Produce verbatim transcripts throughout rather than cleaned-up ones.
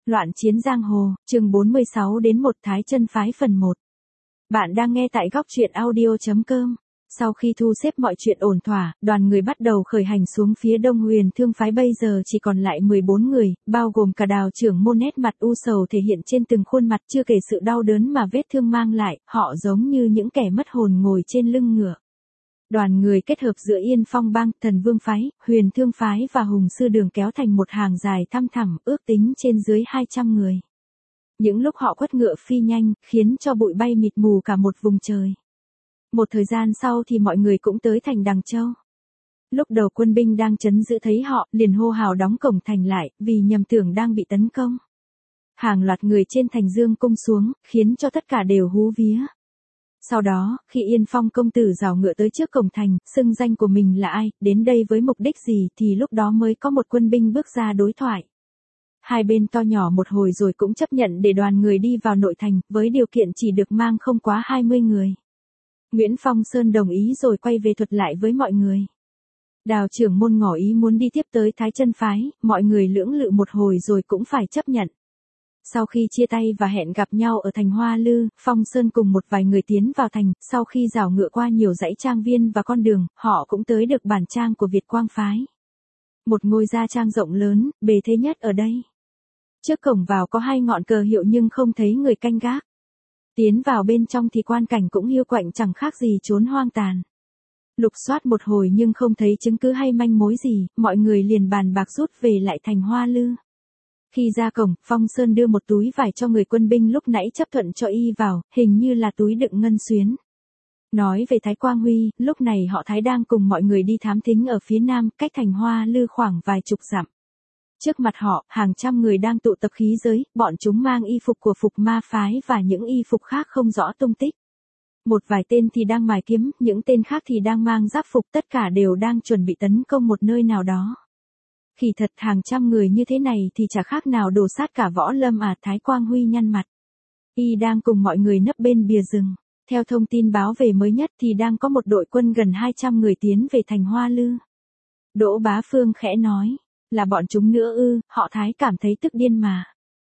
Loạn chiến giang hồ, chương bốn mươi sáu đến một Thái Chân phái phần một. Bạn đang nghe tại góc truyện audio chấm com. Sau khi thu xếp mọi chuyện ổn thỏa, đoàn người bắt đầu khởi hành xuống phía đông Huyền Thương phái. Bây giờ chỉ còn lại mười bốn người, bao gồm cả Đào trưởng môn. Nét mặt u sầu thể hiện trên từng khuôn mặt, chưa kể sự đau đớn mà vết thương mang lại, họ giống như những kẻ mất hồn ngồi trên lưng ngựa. Đoàn người kết hợp giữa Yên Phong bang, Thần Vương phái, Huyền Thương phái và Hùng Sư đường kéo thành một hàng dài thăm thẳm, ước tính trên dưới hai trăm người. Những lúc họ quất ngựa phi nhanh, khiến cho bụi bay mịt mù cả một vùng trời. Một thời gian sau thì mọi người cũng tới thành Đằng Châu. Lúc đầu quân binh đang trấn giữ thấy họ, liền hô hào đóng cổng thành lại, vì nhầm tưởng đang bị tấn công. Hàng loạt người trên thành dương cung xuống, khiến cho tất cả đều hú vía. Sau đó, khi Yên Phong công tử rào ngựa tới trước cổng thành, xưng danh của mình là ai, đến đây với mục đích gì, thì lúc đó mới có một quân binh bước ra đối thoại. Hai bên to nhỏ một hồi rồi cũng chấp nhận để đoàn người đi vào nội thành, với điều kiện chỉ được mang không quá hai mươi người. Nguyễn Phong Sơn đồng ý rồi quay về thuật lại với mọi người. Đào trưởng môn ngỏ ý muốn đi tiếp tới Thái Chân phái, mọi người lưỡng lự một hồi rồi cũng phải chấp nhận. Sau khi chia tay và hẹn gặp nhau ở thành Hoa Lư, Phong Sơn cùng một vài người tiến vào thành, sau khi rảo ngựa qua nhiều dãy trang viên và con đường, họ cũng tới được bản trang của Việt Quang phái. Một ngôi gia trang rộng lớn, bề thế nhất ở đây. Trước cổng vào có hai ngọn cờ hiệu nhưng không thấy người canh gác. Tiến vào bên trong thì quan cảnh cũng hiu quạnh chẳng khác gì chốn hoang tàn. Lục soát một hồi nhưng không thấy chứng cứ hay manh mối gì, mọi người liền bàn bạc rút về lại thành Hoa Lư. Khi ra cổng, Phong Sơn đưa một túi vải cho người quân binh lúc nãy chấp thuận cho y vào, hình như là túi đựng ngân xuyến. Nói về Thái Quang Huy, lúc này họ Thái đang cùng mọi người đi thám thính ở phía nam, cách thành Hoa Lư khoảng vài chục dặm. Trước mặt họ, hàng trăm người đang tụ tập khí giới, bọn chúng mang y phục của Phục Ma phái và những y phục khác không rõ tung tích. Một vài tên thì đang mài kiếm, những tên khác thì đang mang giáp phục, tất cả đều đang chuẩn bị tấn công một nơi nào đó. Kỳ thật hàng trăm người như thế này thì chả khác nào đổ sát cả võ lâm à. Thái Quang Huy nhăn mặt. Y đang cùng mọi người nấp bên bìa rừng. Theo thông tin báo về mới nhất thì đang có một đội quân gần hai trăm người tiến về thành Hoa Lư. Đỗ Bá Phương khẽ nói, là bọn chúng nữa ư? Họ Thái cảm thấy tức điên mà.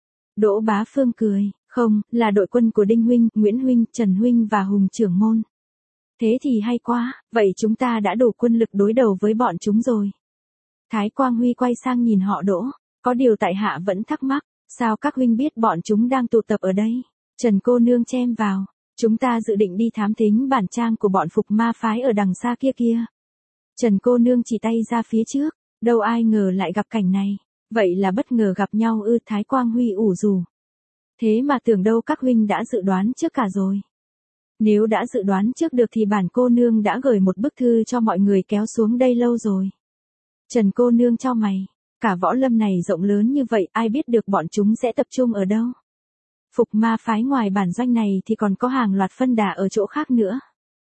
Đỗ Bá Phương cười, không, là đội quân của Đinh Huynh, Nguyễn Huynh, Trần Huynh và Hùng trưởng môn. Thế thì hay quá, vậy chúng ta đã đủ quân lực đối đầu với bọn chúng rồi. Thái Quang Huy quay sang nhìn họ Đỗ, có điều tại hạ vẫn thắc mắc, sao các huynh biết bọn chúng đang tụ tập ở đây? Trần cô nương chen vào, chúng ta dự định đi thám thính bản trang của bọn Phục Ma phái ở đằng xa kia kia. Trần cô nương chỉ tay ra phía trước, đâu ai ngờ lại gặp cảnh này, vậy là bất ngờ gặp nhau ư? Thái Quang Huy ủ rủ. Thế mà tưởng đâu các huynh đã dự đoán trước cả rồi. Nếu đã dự đoán trước được thì bản cô nương đã gửi một bức thư cho mọi người kéo xuống đây lâu rồi. Trần cô nương chau mày, cả võ lâm này rộng lớn như vậy, ai biết được bọn chúng sẽ tập trung ở đâu. Phục Ma phái ngoài bản doanh này thì còn có hàng loạt phân đà ở chỗ khác nữa.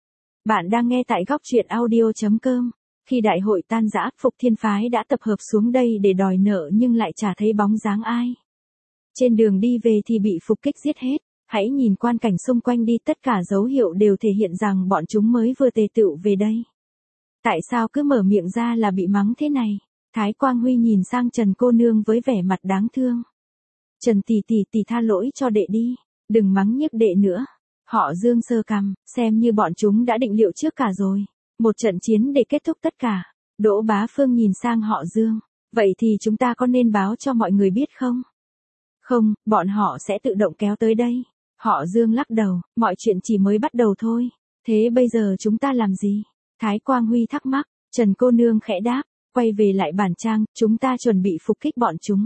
Bạn đang nghe tại góc truyện audio chấm com. Khi đại hội tan rã, Phục Thiên phái đã tập hợp xuống đây để đòi nợ nhưng lại chả thấy bóng dáng ai. Trên đường đi về thì bị phục kích giết hết. Hãy nhìn quan cảnh xung quanh đi, tất cả dấu hiệu đều thể hiện rằng bọn chúng mới vừa tề tựu về đây. Tại sao cứ mở miệng ra là bị mắng thế này? Thái Quang Huy nhìn sang Trần cô nương với vẻ mặt đáng thương. Trần tỷ tỷ tỷ tha lỗi cho đệ đi, đừng mắng nhiếc đệ nữa. Họ Dương sơ cằm, xem như bọn chúng đã định liệu trước cả rồi. Một trận chiến để kết thúc tất cả. Đỗ Bá Phương nhìn sang họ Dương, vậy thì chúng ta có nên báo cho mọi người biết không? Không, bọn họ sẽ tự động kéo tới đây. Họ Dương lắc đầu, mọi chuyện chỉ mới bắt đầu thôi. Thế bây giờ chúng ta làm gì? Thái Quang Huy thắc mắc, Trần cô nương khẽ đáp, quay về lại bản trang, chúng ta chuẩn bị phục kích bọn chúng.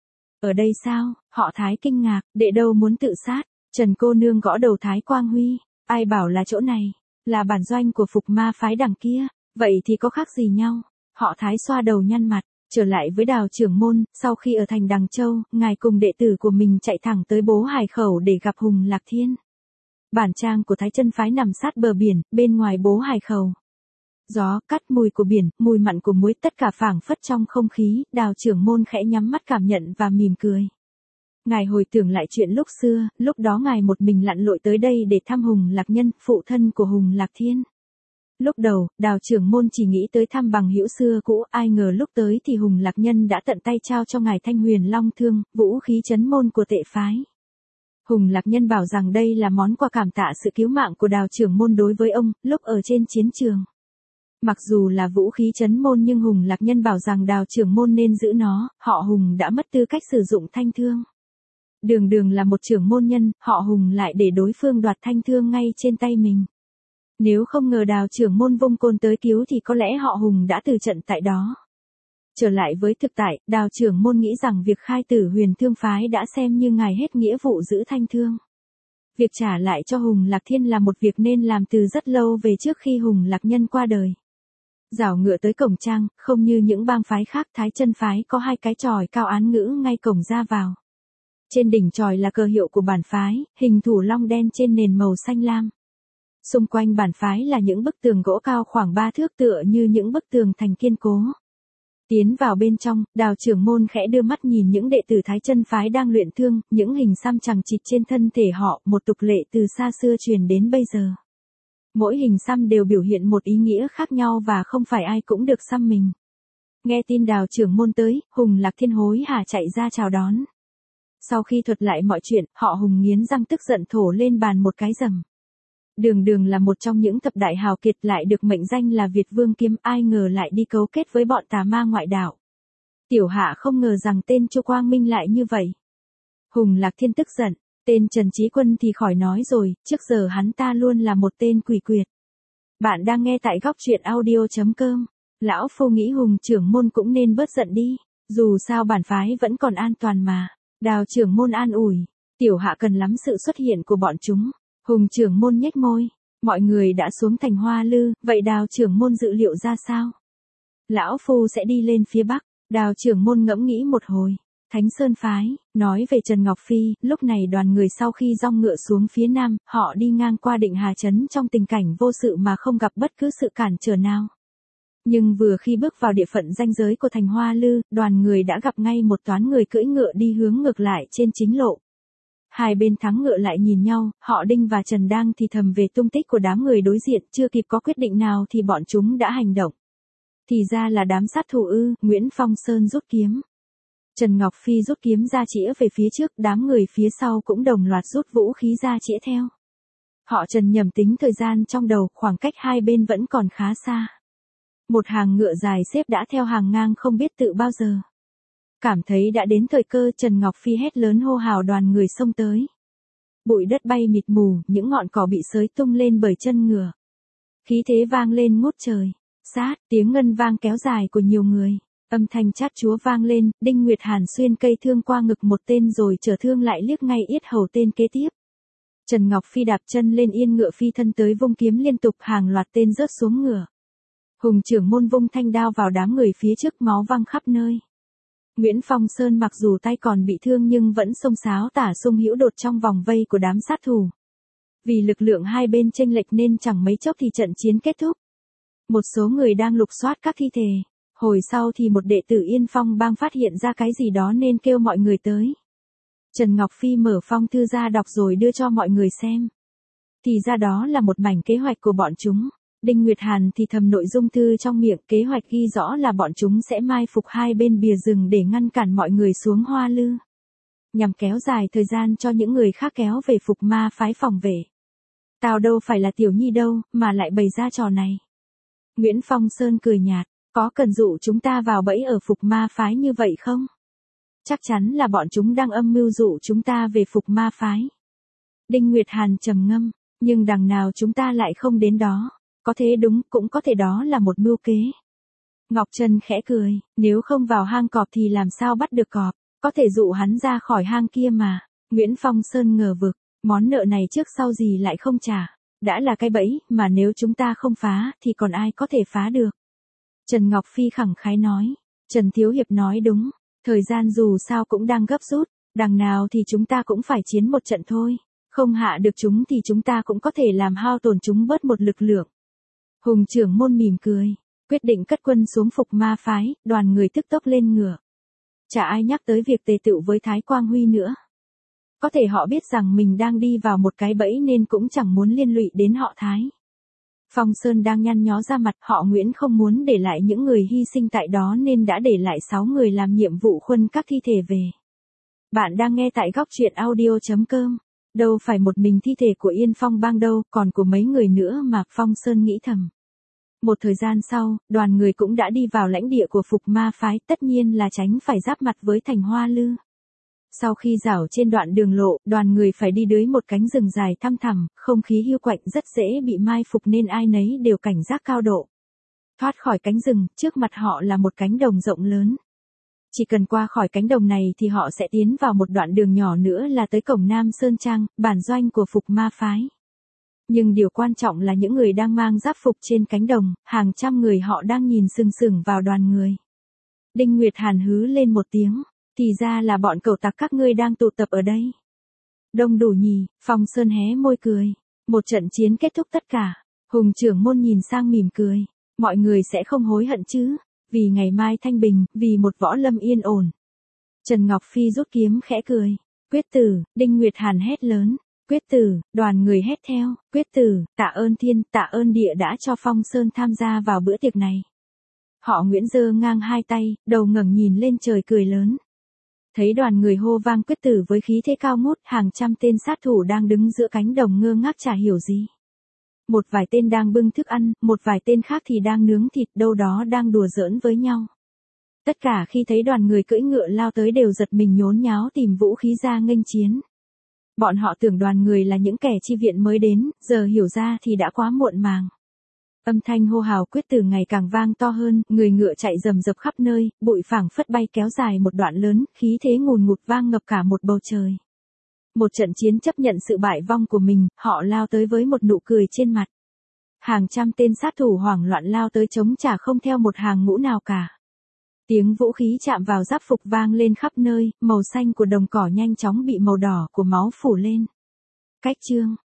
Ở đây sao? Họ Thái kinh ngạc, đệ đâu muốn tự sát? Trần cô nương gõ đầu Thái Quang Huy, ai bảo là chỗ này, là bản doanh của Phục Ma phái đằng kia, vậy thì có khác gì nhau? Họ Thái xoa đầu nhăn mặt, trở lại với Đào trưởng môn, sau khi ở thành Đằng Châu, ngài cùng đệ tử của mình chạy thẳng tới Bố Hải Khẩu để gặp Hùng Lạc Thiên. Bản trang của Thái Chân phái nằm sát bờ biển, bên ngoài Bố Hải Khẩu. Gió, cát, mùi của biển, mùi mặn của muối, tất cả phảng phất trong không khí. Đào trưởng môn khẽ nhắm mắt cảm nhận và mỉm cười. Ngài hồi tưởng lại chuyện lúc xưa, lúc đó ngài một mình lặn lội tới đây để thăm Hùng Lạc Nhân, phụ thân của Hùng Lạc Thiên. Lúc đầu, Đào trưởng môn chỉ nghĩ tới thăm bằng hữu xưa cũ, ai ngờ lúc tới thì Hùng Lạc Nhân đã tận tay trao cho ngài Thanh Huyền Long Thương, vũ khí trấn môn của tệ phái. Hùng Lạc Nhân bảo rằng đây là món quà cảm tạ sự cứu mạng của Đào trưởng môn đối với ông, lúc ở trên chiến trường. Mặc dù là vũ khí trấn môn nhưng Hùng Lạc Nhân bảo rằng Đào trưởng môn nên giữ nó, họ Hùng đã mất tư cách sử dụng thanh thương. Đường đường là một trưởng môn nhân, họ Hùng lại để đối phương đoạt thanh thương ngay trên tay mình. Nếu không ngờ Đào trưởng môn vung côn tới cứu thì có lẽ họ Hùng đã từ trận tại đó. Trở lại với thực tại, Đào trưởng môn nghĩ rằng việc khai tử Huyền Thương phái đã xem như ngài hết nghĩa vụ giữ thanh thương. Việc trả lại cho Hùng Lạc Thiên là một việc nên làm từ rất lâu về trước khi Hùng Lạc Nhân qua đời. Rảo ngựa tới cổng trang, không như những bang phái khác, Thái Chân phái có hai cái chòi cao án ngữ ngay cổng ra vào. Trên đỉnh chòi là cờ hiệu của bản phái, hình thủ long đen trên nền màu xanh lam. Xung quanh bản phái là những bức tường gỗ cao khoảng ba thước tựa như những bức tường thành kiên cố. Tiến vào bên trong, Đào trưởng môn khẽ đưa mắt nhìn những đệ tử Thái Chân phái đang luyện thương, những hình xăm chằng chịt trên thân thể họ, một tục lệ từ xa xưa truyền đến bây giờ. Mỗi hình xăm đều biểu hiện một ý nghĩa khác nhau và không phải ai cũng được xăm mình. Nghe tin Đào trưởng môn tới, Hùng Lạc Thiên hối hả chạy ra chào đón. Sau khi thuật lại mọi chuyện, họ Hùng nghiến răng tức giận thổ lên bàn một cái rầm. Đường đường là một trong những thập đại hào kiệt lại được mệnh danh là Việt Vương Kiếm, ai ngờ lại đi cấu kết với bọn tà ma ngoại đạo. Tiểu hạ không ngờ rằng tên Chu Quang Minh lại như vậy. Hùng Lạc Thiên tức giận, tên Trần Chí Quân thì khỏi nói rồi, trước giờ hắn ta luôn là một tên quỷ quyệt. Bạn đang nghe tại góc truyện audio chấm com. Lão phu nghĩ Hùng trưởng môn cũng nên bớt giận đi, dù sao bản phái vẫn còn an toàn mà. Đào trưởng môn an ủi, tiểu hạ cần lắm sự xuất hiện của bọn chúng. Hùng trưởng môn nhếch môi, mọi người đã xuống thành Hoa Lư, vậy Đào trưởng môn dự liệu ra sao? Lão phu sẽ đi lên phía Bắc, Đào trưởng môn ngẫm nghĩ một hồi. Thánh Sơn phái, nói về Trần Ngọc Phi, lúc này đoàn người sau khi dong ngựa xuống phía Nam, họ đi ngang qua Định Hà Trấn trong tình cảnh vô sự mà không gặp bất cứ sự cản trở nào. Nhưng vừa khi bước vào địa phận ranh giới của thành Hoa Lư, đoàn người đã gặp ngay một toán người cưỡi ngựa đi hướng ngược lại trên chính lộ. Hai bên thắng ngựa lại nhìn nhau, họ Đinh và Trần đang thì thầm về tung tích của đám người đối diện, chưa kịp có quyết định nào thì bọn chúng đã hành động. Thì ra là đám sát thủ ư, Nguyễn Phong Sơn rút kiếm. Trần Ngọc Phi rút kiếm ra chĩa về phía trước, đám người phía sau cũng đồng loạt rút vũ khí ra chĩa theo. Họ Trần nhầm tính thời gian trong đầu, khoảng cách hai bên vẫn còn khá xa. Một hàng ngựa dài xếp đã theo hàng ngang không biết tự bao giờ. Cảm thấy đã đến thời cơ, Trần Ngọc Phi hét lớn hô hào đoàn người xông tới. Bụi đất bay mịt mù, những ngọn cỏ bị xới tung lên bởi chân ngựa. Khí thế vang lên ngút trời. Sát, tiếng ngân vang kéo dài của nhiều người. Âm thanh chát chúa vang lên, Đinh Nguyệt Hàn xuyên cây thương qua ngực một tên rồi trở thương lại liếc ngay yết hầu tên kế tiếp. Trần Ngọc Phi đạp chân lên yên ngựa phi thân tới vung kiếm liên tục, hàng loạt tên rớt xuống ngựa. Hùng trưởng môn vung thanh đao vào đám người phía trước, máu văng khắp nơi. Nguyễn Phong Sơn mặc dù tay còn bị thương nhưng vẫn xông xáo tả sung hữu đột trong vòng vây của đám sát thủ. Vì lực lượng hai bên chênh lệch nên chẳng mấy chốc thì trận chiến kết thúc. Một số người đang lục soát các thi thể. Hồi sau thì một đệ tử Yên Phong bang phát hiện ra cái gì đó nên kêu mọi người tới. Trần Ngọc Phi mở phong thư ra đọc rồi đưa cho mọi người xem. Thì ra đó là một mảnh kế hoạch của bọn chúng. Đinh Nguyệt Hàn thì thầm nội dung thư trong miệng, kế hoạch ghi rõ là bọn chúng sẽ mai phục hai bên bìa rừng để ngăn cản mọi người xuống Hoa Lư. Nhằm kéo dài thời gian cho những người khác kéo về Phục Ma phái phòng vệ. Tao đâu phải là tiểu nhi đâu, mà lại bày ra trò này. Nguyễn Phong Sơn cười nhạt, có cần dụ chúng ta vào bẫy ở Phục Ma phái như vậy không? Chắc chắn là bọn chúng đang âm mưu dụ chúng ta về Phục Ma phái. Đinh Nguyệt Hàn trầm ngâm, nhưng đằng nào chúng ta lại không đến đó. Có thế đúng, cũng có thể đó là một mưu kế. Ngọc Trân khẽ cười, nếu không vào hang cọp thì làm sao bắt được cọp, có thể dụ hắn ra khỏi hang kia mà. Nguyễn Phong Sơn ngờ vực, món nợ này trước sau gì lại không trả, đã là cái bẫy mà nếu chúng ta không phá thì còn ai có thể phá được. Trần Ngọc Phi khẳng khái nói, Trần Thiếu Hiệp nói đúng, thời gian dù sao cũng đang gấp rút, đằng nào thì chúng ta cũng phải chiến một trận thôi, không hạ được chúng thì chúng ta cũng có thể làm hao tổn chúng bớt một lực lượng. Hùng trưởng môn mỉm cười, quyết định cất quân xuống Phục Ma phái, đoàn người tức tốc lên ngựa. Chả ai nhắc tới việc tề tựu với Thái Quang Huy nữa. Có thể họ biết rằng mình đang đi vào một cái bẫy nên cũng chẳng muốn liên lụy đến họ Thái. Phong Sơn đang nhăn nhó ra mặt, họ Nguyễn không muốn để lại những người hy sinh tại đó nên đã để lại sáu người làm nhiệm vụ khuân các thi thể về. Bạn đang nghe tại góc truyện audio.com. Đâu phải một mình thi thể của Yên Phong Bang đâu, còn của mấy người nữa mà, Phong Sơn nghĩ thầm. Một thời gian sau, đoàn người cũng đã đi vào lãnh địa của Phục Ma Phái, tất nhiên là tránh phải giáp mặt với thành Hoa Lư. Sau khi dảo trên đoạn đường lộ, đoàn người phải đi dưới một cánh rừng dài thăm thẳm, không khí hiu quạnh rất dễ bị mai phục nên ai nấy đều cảnh giác cao độ. Thoát khỏi cánh rừng, trước mặt họ là một cánh đồng rộng lớn. Chỉ cần qua khỏi cánh đồng này thì họ sẽ tiến vào một đoạn đường nhỏ nữa là tới cổng Nam Sơn Trang, bản doanh của Phục Ma Phái. Nhưng điều quan trọng là những người đang mang giáp phục trên cánh đồng, hàng trăm người họ đang nhìn sừng sững vào đoàn người. Đinh Nguyệt Hàn hứ lên một tiếng, thì ra là bọn cẩu tặc các ngươi đang tụ tập ở đây. Đông đủ nhì, Phong Sơn hé môi cười. Một trận chiến kết thúc tất cả. Hùng trưởng môn nhìn sang mỉm cười. Mọi người sẽ không hối hận chứ, vì ngày mai thanh bình, vì một võ lâm yên ổn. Trần Ngọc Phi rút kiếm khẽ cười. Quyết tử, Đinh Nguyệt Hàn hét lớn. Quyết tử, đoàn người hét theo. Quyết tử, tạ ơn thiên, tạ ơn địa đã cho Phong Sơn tham gia vào bữa tiệc này. Họ Nguyễn giơ ngang hai tay, đầu ngẩng nhìn lên trời cười lớn. Thấy đoàn người hô vang quyết tử với khí thế cao ngút, hàng trăm tên sát thủ đang đứng giữa cánh đồng ngơ ngác chả hiểu gì. Một vài tên đang bưng thức ăn, một vài tên khác thì đang nướng thịt, đâu đó đang đùa giỡn với nhau. Tất cả khi thấy đoàn người cưỡi ngựa lao tới đều giật mình nhốn nháo tìm vũ khí ra nghênh chiến. Bọn họ tưởng đoàn người là những kẻ chi viện mới đến, giờ hiểu ra thì đã quá muộn màng. Âm thanh hô hào quyết tử ngày càng vang to hơn, người ngựa chạy rầm rập khắp nơi, bụi phảng phất bay kéo dài một đoạn lớn, khí thế ngùn ngụt vang ngập cả một bầu trời. Một trận chiến chấp nhận sự bại vong của mình, họ lao tới với một nụ cười trên mặt. Hàng trăm tên sát thủ hoảng loạn lao tới chống trả không theo một hàng ngũ nào cả. Tiếng vũ khí chạm vào giáp phục vang lên khắp nơi, màu xanh của đồng cỏ nhanh chóng bị màu đỏ của máu phủ lên. Cách chương